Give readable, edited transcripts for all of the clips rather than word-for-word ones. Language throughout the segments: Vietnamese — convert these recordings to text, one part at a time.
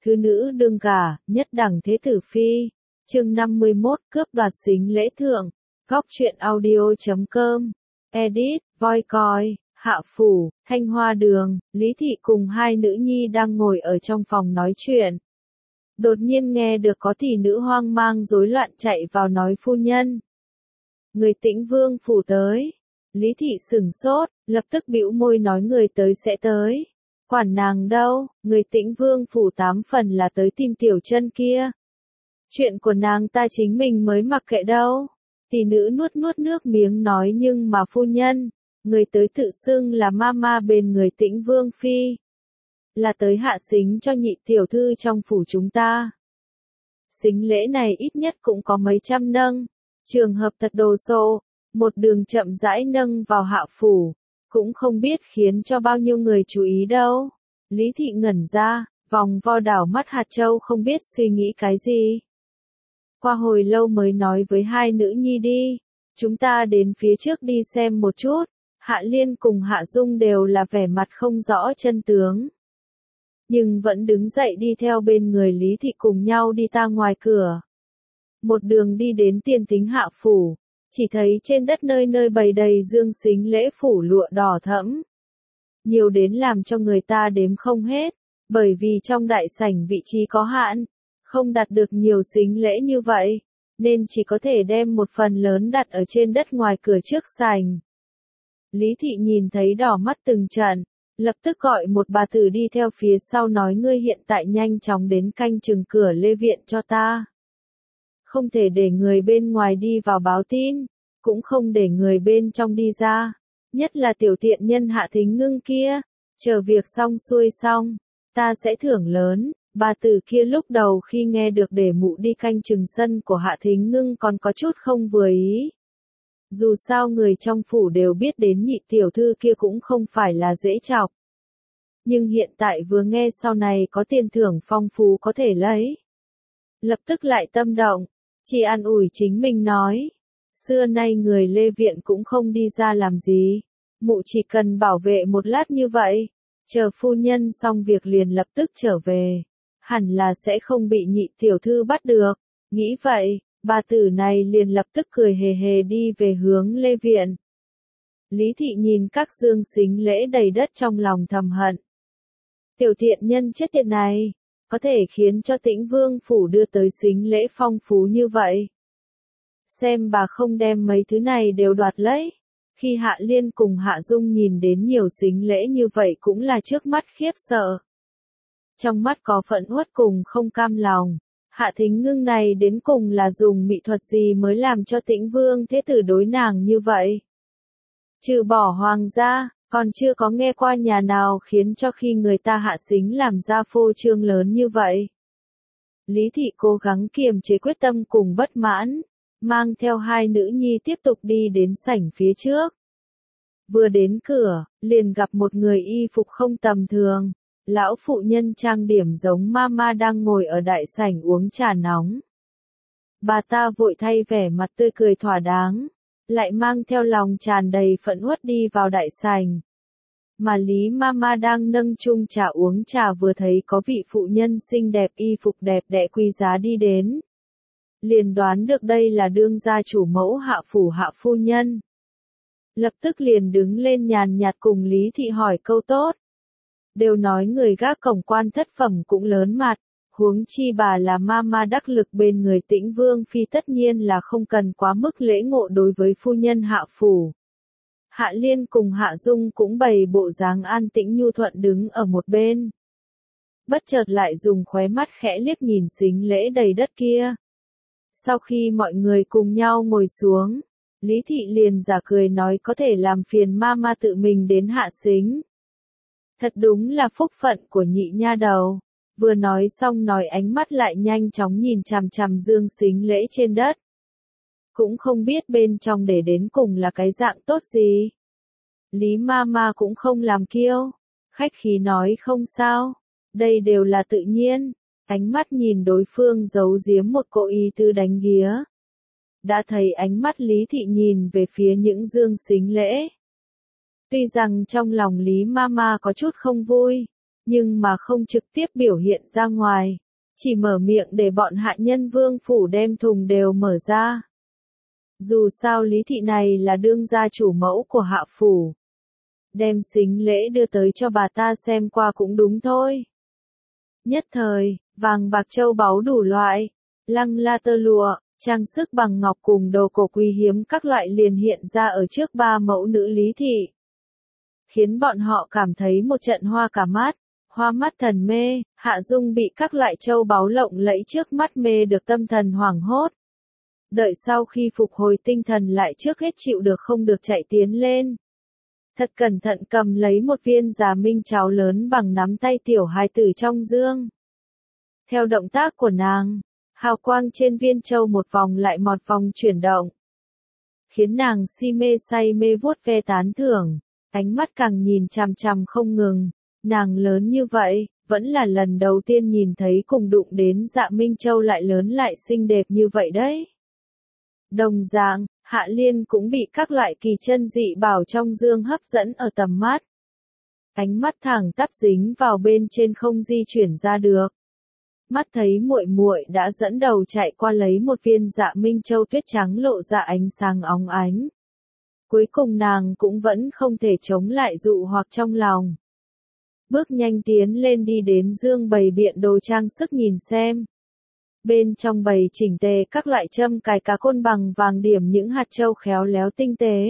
thứ nữ đương gả, nhất đẳng thế tử phi. Chương 51, cướp đoạt sính lễ thượng. Góc truyện audio.com. Edit, voi coi, Hạ Phủ, Thanh Hoa Đường, Lý Thị cùng hai nữ nhi đang ngồi ở trong phòng nói chuyện. Đột nhiên nghe được có tỷ nữ hoang mang rối loạn chạy vào nói phu nhân. Người Tĩnh Vương phủ tới. Lý Thị sửng sốt, lập tức bĩu môi nói người tới sẽ tới. Quản nàng đâu, người Tĩnh Vương phủ 8 phần là tới tìm tiểu chân kia. Chuyện của nàng ta chính mình mới mặc kệ đâu. Tỷ nữ nuốt nước miếng nói nhưng mà phu nhân, người tới tự xưng là mama bên người Tĩnh Vương phi. Là tới hạ sính cho nhị tiểu thư trong phủ chúng ta. Sính lễ này ít nhất cũng có mấy trăm nâng. Trường hợp thật đồ sộ, một đường chậm rãi nâng vào hạ phủ, cũng không biết khiến cho bao nhiêu người chú ý đâu. Lý Thị ngẩn ra, vòng vo đảo mắt hạt châu không biết suy nghĩ cái gì. Qua hồi lâu mới nói với hai nữ nhi đi, chúng ta đến phía trước đi xem một chút. Hạ Liên cùng Hạ Dung đều là vẻ mặt không rõ chân tướng, nhưng vẫn đứng dậy đi theo bên người Lý Thị cùng nhau đi ra ngoài cửa. Một đường đi đến Tiên Tính hạ phủ, chỉ thấy trên đất nơi nơi bày đầy dương sính lễ phủ lụa đỏ thẫm. Nhiều đến làm cho người ta đếm không hết, bởi vì trong đại sảnh vị trí có hạn, không đặt được nhiều sính lễ như vậy, nên chỉ có thể đem một phần lớn đặt ở trên đất ngoài cửa trước sảnh. Lý Thị nhìn thấy đỏ mắt từng trận, lập tức gọi một bà tử đi theo phía sau nói ngươi hiện tại nhanh chóng đến canh chừng cửa Lê Viện cho ta. Không thể để người bên ngoài đi vào báo tin, cũng không để người bên trong đi ra, nhất là tiểu tiện nhân Hạ Thính Ngưng kia, chờ việc xong xuôi xong, ta sẽ thưởng lớn. Bà tử kia lúc đầu khi nghe được để mụ đi canh chừng sân của Hạ Thính Ngưng còn có chút không vừa ý. Dù sao người trong phủ đều biết đến nhị tiểu thư kia cũng không phải là dễ chọc. Nhưng hiện tại vừa nghe sau này có tiền thưởng phong phú có thể lấy. Lập tức lại tâm động, chỉ an ủi chính mình nói. Xưa nay người Lê Viện cũng không đi ra làm gì. Mụ chỉ cần bảo vệ một lát như vậy. Chờ phu nhân xong việc liền lập tức trở về. Hẳn là sẽ không bị nhị tiểu thư bắt được. Nghĩ vậy, bà tử này liền lập tức cười hề hề đi về hướng Lê Viện. Lý Thị nhìn các dương sính lễ đầy đất trong lòng thầm hận. Tiểu tiện nhân chết tiệt này, có thể khiến cho Tĩnh Vương phủ đưa tới sính lễ phong phú như vậy. Xem bà không đem mấy thứ này đều đoạt lấy. Khi Hạ Liên cùng Hạ Dung nhìn đến nhiều sính lễ như vậy cũng là trước mắt khiếp sợ. Trong mắt có phẫn uất cùng không cam lòng. Hạ Thính Ngưng này đến cùng là dùng mỹ thuật gì mới làm cho Tĩnh Vương thế tử đối nàng như vậy? Trừ bỏ hoàng gia, còn chưa có nghe qua nhà nào khiến cho khi người ta hạ sính làm ra phô trương lớn như vậy. Lý Thị cố gắng kiềm chế quyết tâm cùng bất mãn, mang theo hai nữ nhi tiếp tục đi đến sảnh phía trước. Vừa đến cửa, liền gặp một người y phục không tầm thường. Lão phụ nhân trang điểm giống mama đang ngồi ở đại sảnh uống trà nóng. Bà ta vội thay vẻ mặt tươi cười thỏa đáng, lại mang theo lòng tràn đầy phẫn uất đi vào đại sảnh. Mà Lý mama đang nâng chung trà uống trà vừa thấy có vị phụ nhân xinh đẹp y phục đẹp đẽ quý giá đi đến. Liền đoán được đây là đương gia chủ mẫu Hạ phủ Hạ phu nhân. Lập tức liền đứng lên nhàn nhạt cùng Lý Thị hỏi câu tốt. Đều nói người gác cổng quan thất phẩm cũng lớn mặt, huống chi bà là mama đắc lực bên người Tĩnh Vương phi tất nhiên là không cần quá mức lễ ngộ đối với phu nhân Hạ phủ. Hạ Liên cùng Hạ Dung cũng bày bộ dáng an tĩnh nhu thuận đứng ở một bên. Bất chợt lại dùng khóe mắt khẽ liếc nhìn sính lễ đầy đất kia. Sau khi mọi người cùng nhau ngồi xuống, Lý Thị liền giả cười nói có thể làm phiền mama tự mình đến hạ sính. Thật đúng là phúc phận của nhị nha đầu. Vừa nói xong nói ánh mắt lại nhanh chóng nhìn chằm chằm dương sính lễ trên đất. Cũng không biết bên trong để đến cùng là cái dạng tốt gì. Lý mama cũng không làm kiêu. Khách khí nói không sao. Đây đều là tự nhiên. Ánh mắt nhìn đối phương giấu giếm một cỗ ý tứ đánh ghía. Đã thấy ánh mắt Lý Thị nhìn về phía những dương sính lễ. Tuy rằng trong lòng Lý Mama có chút không vui, nhưng mà không trực tiếp biểu hiện ra ngoài, chỉ mở miệng để bọn hạ nhân vương phủ đem thùng đều mở ra. Dù sao Lý thị này là đương gia chủ mẫu của hạ phủ. Đem sính lễ đưa tới cho bà ta xem qua cũng đúng thôi. Nhất thời, vàng bạc châu báu đủ loại, lăng la tơ lụa, trang sức bằng ngọc cùng đồ cổ quý hiếm các loại liền hiện ra ở trước ba mẫu nữ Lý thị. Khiến bọn họ cảm thấy một trận hoa cả mắt, hoa mắt thần mê, Hạ Dung bị các loại châu báu lộng lẫy trước mắt mê được tâm thần hoảng hốt. Đợi sau khi phục hồi tinh thần lại trước hết chịu được không được chạy tiến lên. Thật cẩn thận cầm lấy một viên già minh cháo lớn bằng nắm tay tiểu hài tử trong dương. Theo động tác của nàng, hào quang trên viên châu một vòng lại một vòng chuyển động. Khiến nàng si mê say mê vuốt ve tán thưởng, ánh mắt càng nhìn chằm chằm không ngừng. Nàng lớn như vậy, vẫn là lần đầu tiên nhìn thấy cùng đụng đến dạ minh châu lại lớn lại xinh đẹp như vậy đấy. Đồng dạng, Hạ Liên cũng bị các loại kỳ chân dị bảo trong dương hấp dẫn ở tầm mắt. Ánh mắt thẳng tắp dính vào bên trên không di chuyển ra được. Mắt thấy muội muội đã dẫn đầu chạy qua lấy một viên dạ minh châu tuyết trắng lộ ra ánh sáng óng ánh. Cuối cùng nàng cũng vẫn không thể chống lại dụ hoặc trong lòng. Bước nhanh tiến lên đi đến dương bày biện đồ trang sức nhìn xem. Bên trong bày chỉnh tề các loại châm cài cá côn bằng vàng điểm những hạt châu khéo léo tinh tế.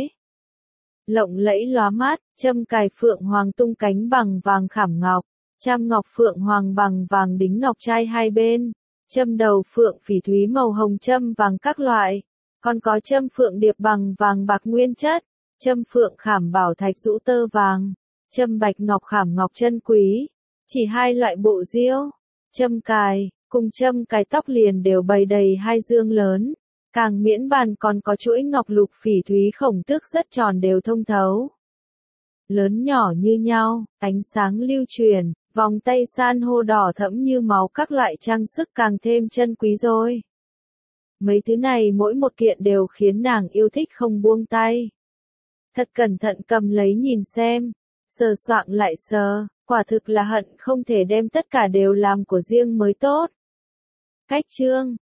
Lộng lẫy lóa mắt, châm cài phượng hoàng tung cánh bằng vàng khảm ngọc, cham ngọc phượng hoàng bằng vàng đính ngọc trai hai bên, châm đầu phượng phỉ thúy màu hồng châm vàng các loại, còn có châm phượng điệp bằng vàng bạc nguyên chất, châm phượng khảm bảo thạch rũ tơ vàng, châm bạch ngọc khảm ngọc chân quý, chỉ hai loại bộ diêu, châm cài, cùng châm cài tóc liền đều bày đầy hai dương lớn, càng miễn bàn còn có chuỗi ngọc lục phỉ thúy khổng tước rất tròn đều thông thấu. Lớn nhỏ như nhau, ánh sáng lưu truyền, vòng tay san hô đỏ thẫm như máu các loại trang sức càng thêm chân quý rồi. Mấy thứ này mỗi một kiện đều khiến nàng yêu thích không buông tay. Thật cẩn thận cầm lấy nhìn xem, sờ soạng lại sờ, quả thực là hận không thể đem tất cả đều làm của riêng mới tốt. Cách chương